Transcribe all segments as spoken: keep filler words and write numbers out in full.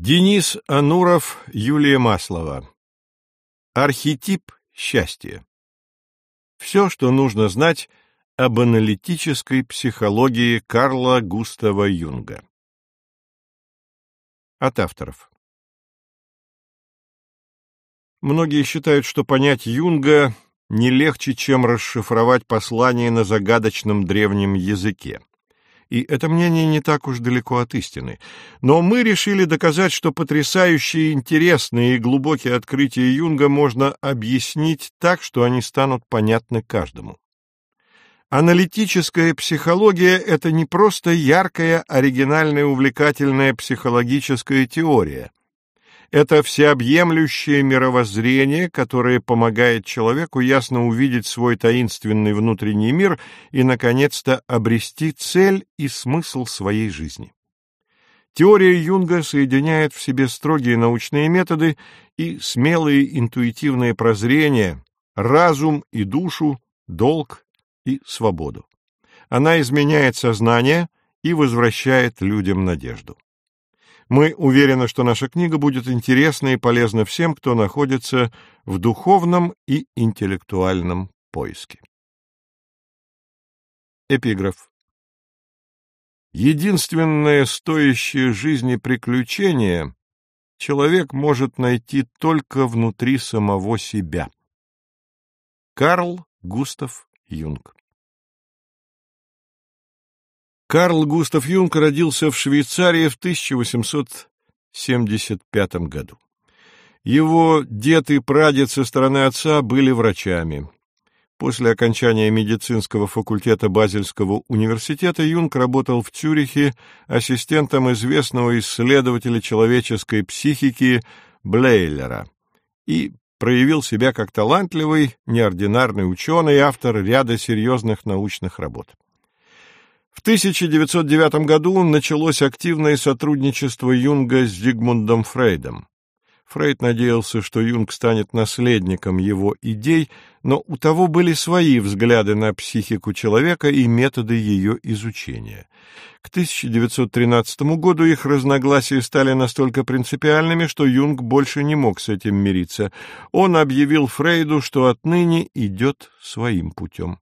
Денис Ануров, Юлия Маслова. Архетип счастья. Все, что нужно знать об аналитической психологии Карла Густава Юнга. От авторов. Многие считают, что понять Юнга не легче, чем расшифровать послание на загадочном древнем языке. И это мнение не так уж далеко от истины. Но мы решили доказать, что потрясающие, интересные и глубокие открытия Юнга можно объяснить так, что они станут понятны каждому. Аналитическая психология — это не просто яркая, оригинальная, увлекательная психологическая теория. Это всеобъемлющее мировоззрение, которое помогает человеку ясно увидеть свой таинственный внутренний мир и, наконец-то, обрести цель и смысл своей жизни. Теория Юнга соединяет в себе строгие научные методы и смелые интуитивные прозрения, разум и душу, долг и свободу. Она изменяет сознание и возвращает людям надежду. Мы уверены, что наша книга будет интересна и полезна всем, кто находится в духовном и интеллектуальном поиске. Эпиграф. Единственное стоящее жизни приключение человек может найти только внутри самого себя. Карл Густав Юнг. Карл Густав Юнг родился в Швейцарии в тысяча восемьсот семьдесят пятом году. Его дед и прадед со стороны отца были врачами. После окончания медицинского факультета Базельского университета Юнг работал в Цюрихе ассистентом известного исследователя человеческой психики Блейлера и проявил себя как талантливый, неординарный ученый, автор ряда серьезных научных работ. В тысяча девятьсот девятом году началось активное сотрудничество Юнга с Зигмундом Фрейдом. Фрейд надеялся, что Юнг станет наследником его идей, но у того были свои взгляды на психику человека и методы ее изучения. К тысяча девятьсот тринадцатому году их разногласия стали настолько принципиальными, что Юнг больше не мог с этим мириться. Он объявил Фрейду, что отныне идет своим путем.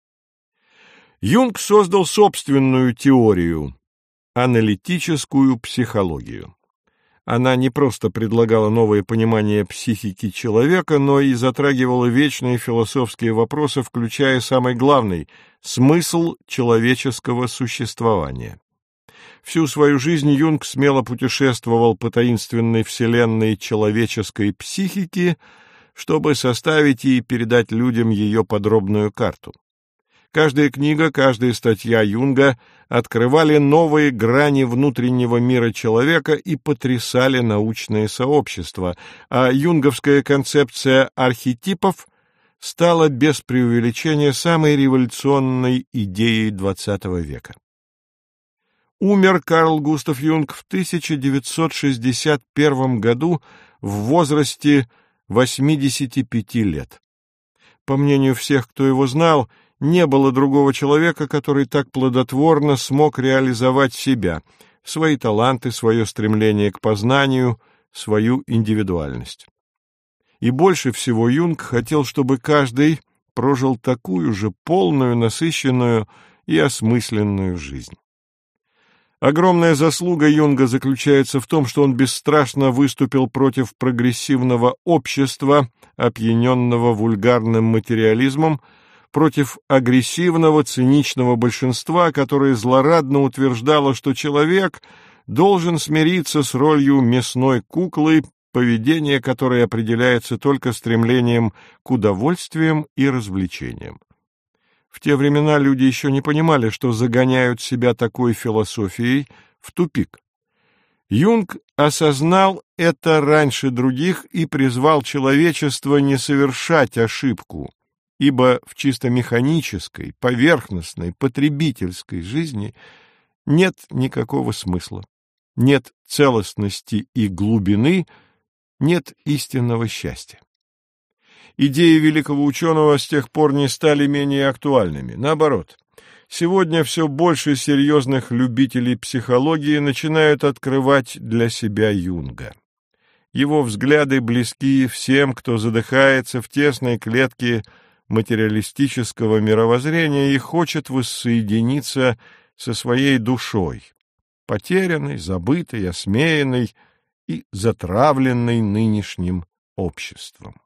Юнг создал собственную теорию – аналитическую психологию. Она не просто предлагала новое понимание психики человека, но и затрагивала вечные философские вопросы, включая самый главный – смысл человеческого существования. Всю свою жизнь Юнг смело путешествовал по таинственной вселенной человеческой психики, чтобы составить и передать людям ее подробную карту. Каждая книга, каждая статья Юнга открывали новые грани внутреннего мира человека и потрясали научное сообщество, а юнговская концепция архетипов стала без преувеличения самой революционной идеей двадцатого века. Умер Карл Густав Юнг в тысяча девятьсот шестьдесят первом году в возрасте восьмидесяти пяти лет. По мнению всех, кто его знал, не было другого человека, который так плодотворно смог реализовать себя, свои таланты, свое стремление к познанию, свою индивидуальность. И больше всего Юнг хотел, чтобы каждый прожил такую же полную, насыщенную и осмысленную жизнь. Огромная заслуга Юнга заключается в том, что он бесстрашно выступил против прогрессивного общества, опьяненного вульгарным материализмом, против агрессивного, циничного большинства, которое злорадно утверждало, что человек должен смириться с ролью мясной куклы, поведение которой определяется только стремлением к удовольствиям и развлечениям. В те времена люди еще не понимали, что загоняют себя такой философией в тупик. Юнг осознал это раньше других и призвал человечество не совершать ошибку, ибо в чисто механической, поверхностной, потребительской жизни нет никакого смысла, нет целостности и глубины, нет истинного счастья. Идеи великого ученого с тех пор не стали менее актуальными. Наоборот, сегодня все больше серьезных любителей психологии начинают открывать для себя Юнга. Его взгляды близки всем, кто задыхается в тесной клетке материалистического мировоззрения и хочет воссоединиться со своей душой, потерянной, забытой, осмеянной и затравленной нынешним обществом.